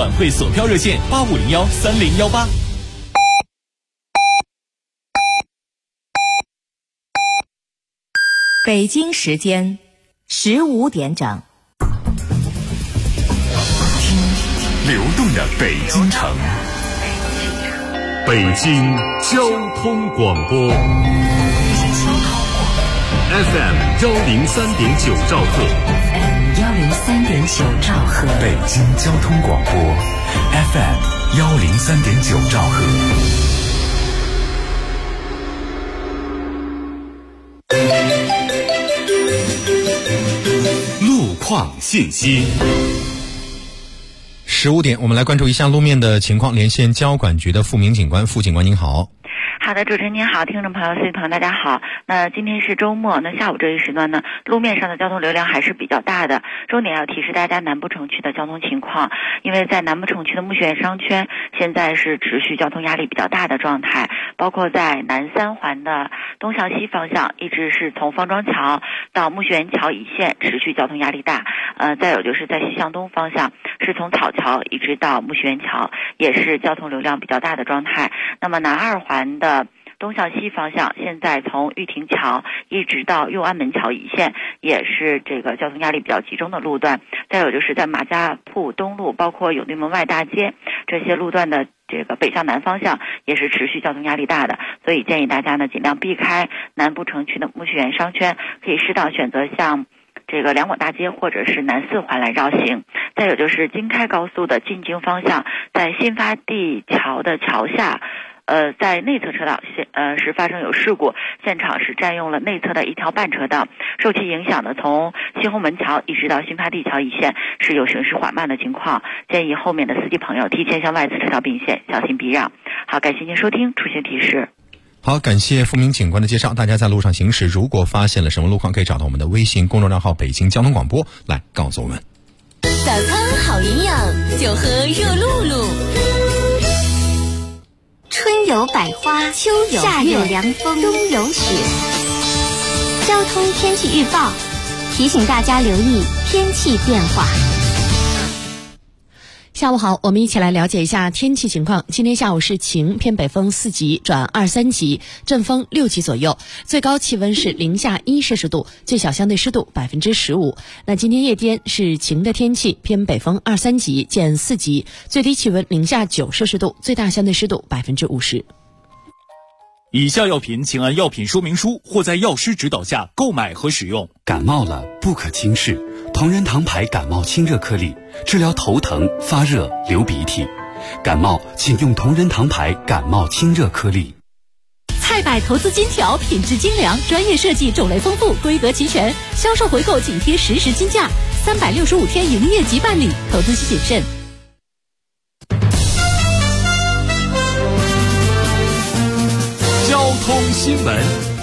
晚会索票热线85013018。 北京时间15点整。 流动的北京城，北京交通广播 FM 103.9兆赫， 103.9兆赫， 北京交通广播 FM 103.9兆赫。路况信息。 15点，我们来关注一下路面的情况。连线交管局的付明警官，付警官您好。 好的，主持人您好，听众朋友、司机朋友大家好。那今天是周末，那下午这一时段呢，路面上的交通流量还是比较大的。重点要提示大家南部城区的交通情况，因为在南部城区的木樨园商圈现在是持续交通压力比较大的状态，包括在南三环的东向西方向，一直是从方庄桥到木樨园桥一线持续交通压力大。再有就是在西向东方向，是从草桥一直到木樨园桥，也是交通流量比较大的状态。那么南二环的东向西方向，现在从玉亭桥一直到右安门桥一线，也是这个交通压力比较集中的路段。再有就是在马家铺东路，包括永定门外大街这些路段的这个北向南方向，也是持续交通压力大的。所以建议大家呢，尽量避开南部城区的木樨园商圈，可以适当选择像这个两广大街或者是南四环来绕行。再有就是京开高速的进京方向，在新发地桥的桥下，在内侧车道是发生有事故，现场是占用了内侧的一条半车道，受其影响的从西红门桥一直到新发地桥一线是有行驶缓慢的情况，建议后面的司机朋友提前向外侧车道并线，小心避让。好，感谢您收听出行提示。 好，感谢付明警官的介绍。大家在路上行驶，如果发现了什么路况，可以找到我们的微信公众账号北京交通广播来告诉我们。 早餐好营养，就喝热露露。春有百花，秋有夏有凉风，冬有雪。交通天气预报提醒大家留意天气变化。 下午好，我们一起来了解一下天气情况。今天下午是晴，偏北风4级转2、3级，阵风6级左右，最高气温是零下1摄氏度，最小相对湿度15%。那今天夜间是晴的天气，偏北风2、3级见4级，最低气温零下9摄氏度，最大相对湿度50%。 以下药品请按药品说明书或在药师指导下购买和使用。 感冒了不可轻视，同仁堂牌感冒清热颗粒，治疗头疼、发热、流鼻涕。感冒请用同仁堂牌感冒清热颗粒。 菜百投资金条品质精良，专业设计，种类丰富，规格齐全，销售回购紧贴实时金价，365天营业即办理，投资需谨慎。 交通新闻。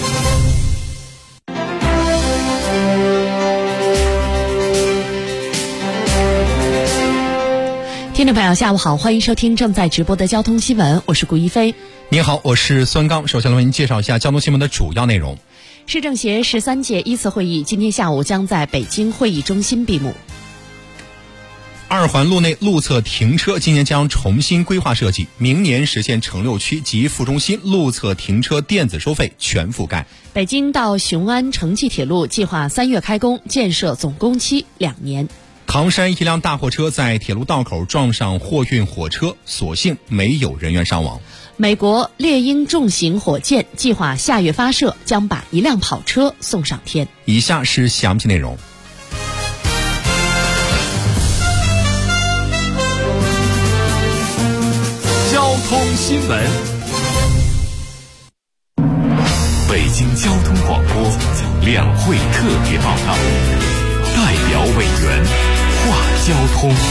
听众朋友下午好，欢迎收听正在直播的交通新闻，我是顾一飞。 你好，我是孙刚。首先来为您介绍一下交通新闻的主要内容。 市政协13届1次会议今天下午将在北京会议中心闭幕。 二环路内路侧停车今年将重新规划设计，明年实现城六区及副中心路侧停车电子收费全覆盖。 北京到雄安城际铁路计划3月开工，建设总工期2年。 唐山一辆大货车在铁路道口撞上货运火车，所幸没有人员伤亡。 美国猎鹰重型火箭计划下月发射，将把一辆跑车送上天。 以下是详细内容。 交通新闻。 北京交通广播两会特别报道，代表委员话交通。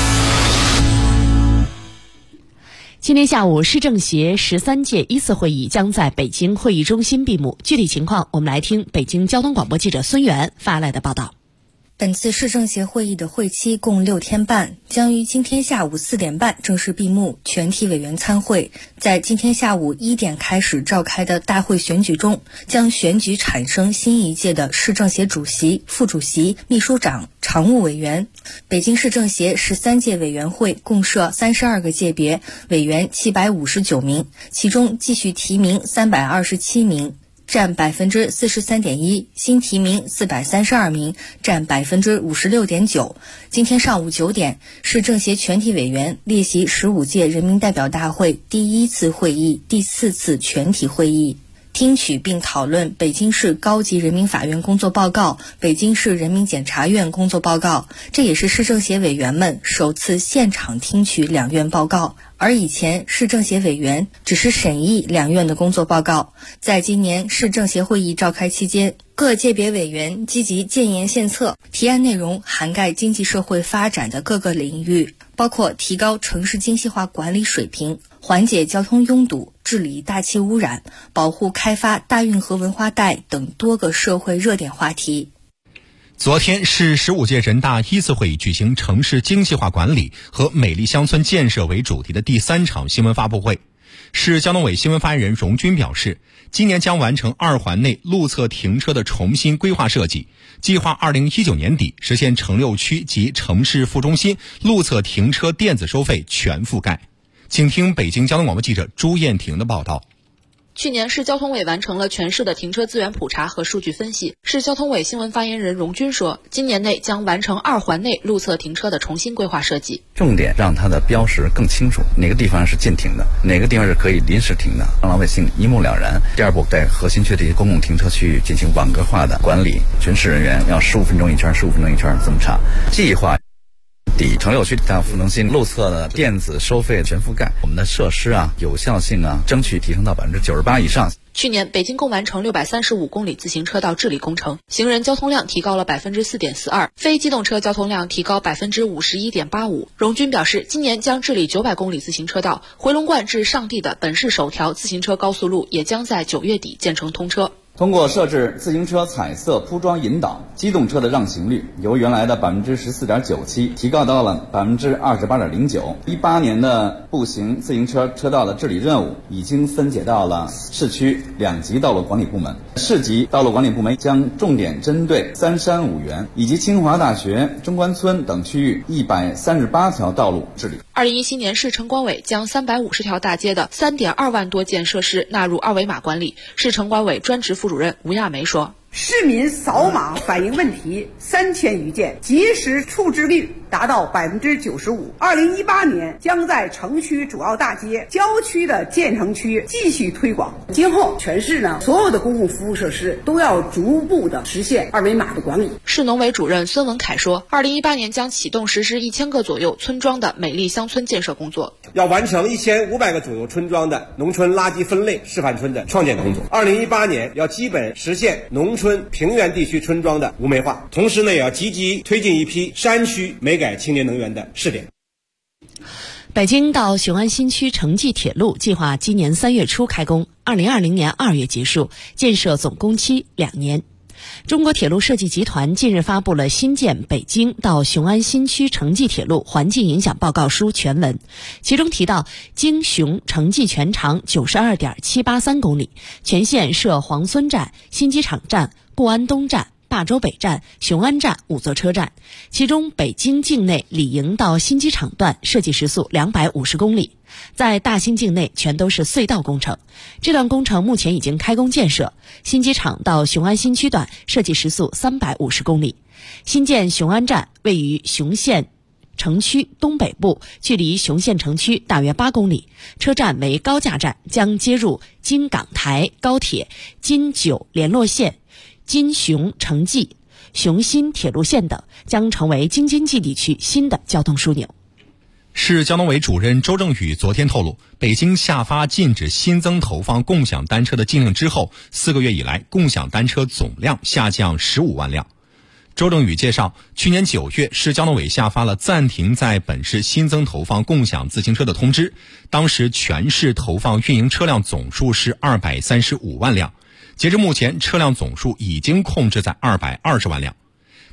今天下午，市政协13届1次会议将在北京会议中心闭幕。具体情况，我们来听北京交通广播记者孙源发来的报道。 本次市政协会议的会期共6天半，将于今天下午4点半正式闭幕，全体委员参会。在今天下午1点开始召开的大会选举中，将选举产生新一届的市政协主席、副主席、秘书长、常务委员。北京市政协13届委员会共设32个界别，委员759名，其中继续提名327名，占 43.1%， 新提名432名，占 56.9%。今天上午9点，市政协全体委员列席15届人民代表大会第1次会议第4次全体会议，听取并讨论北京市高级人民法院工作报告、北京市人民检察院工作报告，这也是市政协委员们首次现场听取两院报告。而以前市政协委员只是审议两院的工作报告。在今年市政协会议召开期间，各界别委员积极建言献策，提案内容涵盖经济社会发展的各个领域，包括提高城市精细化管理水平、缓解交通拥堵、治理大气污染、保护开发大运河文化带等多个社会热点话题。 昨天是15届人大1次会议举行城市精细化管理和美丽乡村建设为主题的第3场新闻发布会。市交通委新闻发言人荣军表示，今年将完成2环内路侧停车的重新规划设计，计划2019年底实现城6区及城市副中心路侧停车电子收费全覆盖。请听北京交通广播记者朱艳婷的报道。 去年市交通委完成了全市的停车资源普查和数据分析。市交通委新闻发言人荣军说，今年内将完成2环内路侧停车的重新规划设计， 重点让它的标识更清楚，哪个地方是禁停的，哪个地方是可以临时停的，让老百姓一目了然。第二步，在核心区这些公共停车区域进行网格化的管理，巡视人员要15分钟一圈，15分钟一圈这么查。计划底城6区到副中心路侧的电子收费全覆盖，我们的设施有效性争取提升到98%以上。 去年北京共完成635公里自行车道治理工程，行人交通量提高了 4.42%， 非机动车交通量提高 51.85%。荣军表示，今年将治理900公里自行车道，回龙观至上地的本市首条自行车高速路也将在9月底建成通车。 通过设置自行车彩色铺装引导，机动车的让行率由原来的 14.97% 提高到了 28.09%。18年的步行自行车车道的治理任务已经分解到了市区2级道路管理部门，市级道路管理部门将重点针对三山五园以及清华大学、中关村等区域138条道路治理。 2017年市城管委将350条大街的3.2万多件设施纳入2维码管理。市城管委专职副主任吴亚梅说， 市民扫码反映问题3000余件，及时处置率达到 95%。2018年将在城区主要大街、郊区的建成区继续推广。今后全市所有的公共服务设施都要逐步的实现2维码的管理。 市农委主任孙文凯说，2018年将启动实施1000个左右村庄的美丽乡村建设工作， 要完成1500个左右村庄的农村垃圾分类示范村的创建工作。2018年要基本实现农村平原地区村庄的无煤化，同时也要积极推进一批山区煤改清洁能源的试点。 北京到雄安新区城际铁路计划今年3月初开工，2020年2月结束，建设总工期2年。中国铁路设计集团近日发布了新建北京到雄安新区城际铁路环境影响报告书全文，其中提到，京雄城际全长 92.783 公里，全线设黄村站、新机场站、固安东站、霸州北站、雄安站5座车站，其中北京境内李营到新机场段设计时速250公里，在大兴境内全都是隧道工程。这段工程目前已经开工建设，新机场到雄安新区段设计时速350公里。新建雄安站位于雄县城区东北部，距离雄县城区大约8公里，车站为高架站，将接入京港台高铁京九联络线、京雄城际、雄新铁路线等，将成为京津冀地区新的交通枢纽。 市交通委主任周正宇昨天透露，北京下发禁止新增投放共享单车的禁令之后，4个月以来共享单车总量下降15万辆。周正宇介绍，去年9月市交通委下发了暂停在本市新增投放共享自行车的通知，当时全市投放运营车辆总数是235万辆，截至目前车辆总数已经控制在220万辆。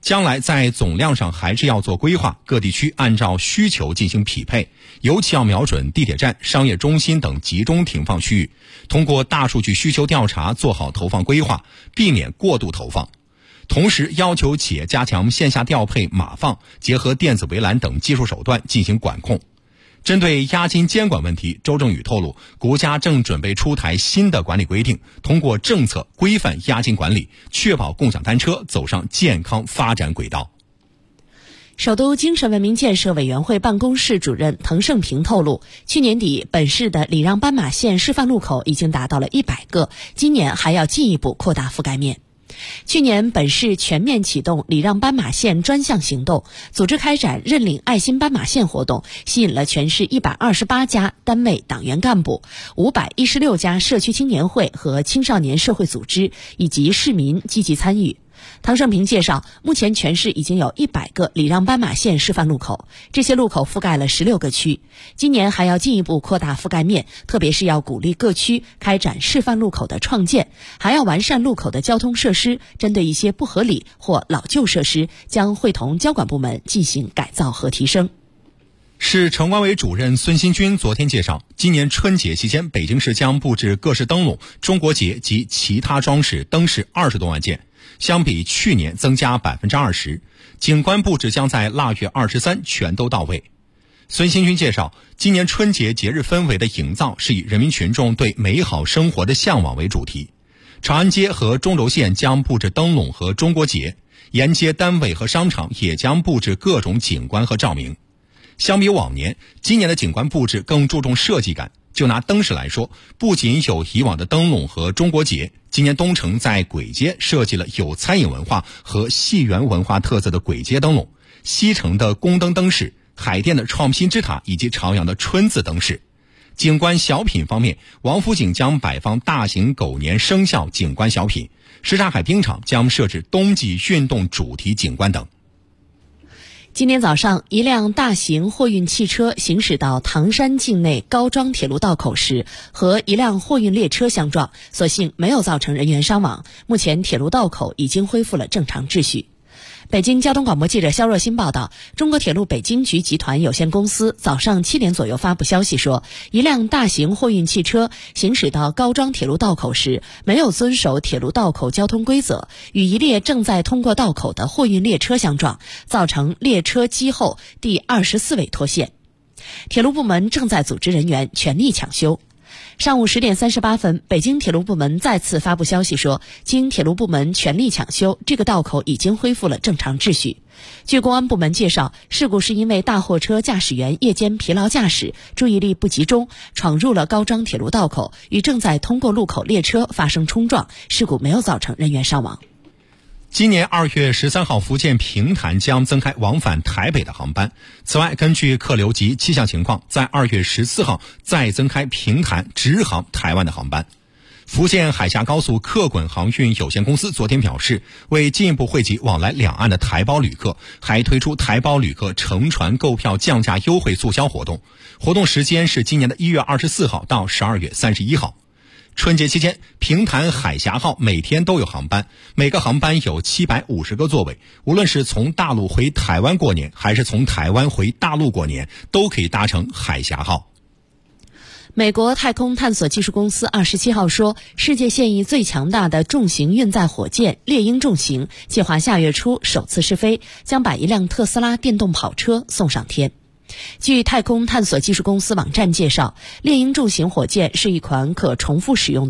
将来在总量上还是要做规划，各地区按照需求进行匹配，尤其要瞄准地铁站、商业中心等集中停放区域，通过大数据需求调查做好投放规划，避免过度投放。同时要求企业加强线下调配码放，结合电子围栏等技术手段进行管控。针对押金监管问题，周正宇透露，国家正准备出台新的管理规定，通过政策规范押金管理，确保共享单车走上健康发展轨道。 首都精神文明建设委员会办公室主任滕胜平透露，去年底本市的礼让斑马线示范路口已经达到了100个，今年还要进一步扩大覆盖面。去年本市全面启动礼让斑马线专项行动，组织开展认领爱心斑马线活动，吸引了全市128家单位党员干部、516家社区青年会和青少年社会组织以及市民积极参与。唐胜平介绍，目前全市已经有100个礼让斑马线示范路口，这些路口覆盖了16个区。今年还要进一步扩大覆盖面，特别是要鼓励各区开展示范路口的创建，还要完善路口的交通设施，针对一些不合理或老旧设施，将会同交管部门进行改造和提升。 市城管委主任孙新军昨天介绍，今年春节期间，北京市将布置各式灯笼、中国结及其他装饰灯饰20多万件，相比去年增加20%，景观布置将在腊月23全都到位。孙新军介绍，今年春节节日氛围的营造是以人民群众对美好生活的向往为主题。长安街和钟轴线将布置灯笼和中国结，沿街单位和商场也将布置各种景观和照明。相比往年，今年的景观布置更注重设计感。就拿灯饰来说，不仅有以往的灯笼和中国结，今年东城在簋街设计了有餐饮文化和戏园文化特色的簋街灯笼，西城的宫灯灯饰，海淀的创新之塔以及朝阳的春字灯饰。景观小品方面，王府井将摆放大型狗年生肖景观小品，什刹海冰场将设置冬季运动主题景观等。 今天早上，一辆大型货运汽车行驶到唐山境内高庄铁路道口时，和一辆货运列车相撞，所幸没有造成人员伤亡。目前铁路道口已经恢复了正常秩序。北京交通广播记者肖若欣报道，中国铁路北京局集团有限公司早上7点左右发布消息说，一辆大型货运汽车行驶到高庄铁路道口时，没有遵守铁路道口交通规则，与一列正在通过道口的货运列车相撞，造成列车机后第24位脱线。铁路部门正在组织人员全力抢修。上午10点38分，北京铁路部门再次发布消息说，经铁路部门全力抢修，这个道口已经恢复了正常秩序。据公安部门介绍，事故是因为大货车驾驶员夜间疲劳驾驶，注意力不集中，闯入了高庄铁路道口，与正在通过路口列车发生冲撞，事故没有造成人员伤亡。 今年2月13号，福建平潭将增开往返台北的航班。此外，根据客流及气象情况，在2月14号再增开平潭直航台湾的航班。福建海峡高速客滚航运有限公司昨天表示，为进一步惠及往来两岸的台胞旅客，还推出台胞旅客乘船购票降价优惠促销活动，活动时间是今年的1月24号到12月31号。春节期间，平潭海峡号每天都有航班，每个航班有750个座位，无论是从大陆回台湾过年，还是从台湾回大陆过年，都可以搭乘海峡号。 美国太空探索技术公司27号说，世界现役最强大的重型运载火箭猎鹰重型计划下月初首次试飞，将把一辆特斯拉电动跑车送上天。据太空探索技术公司网站介绍，猎鹰重型火箭是一款可重复使用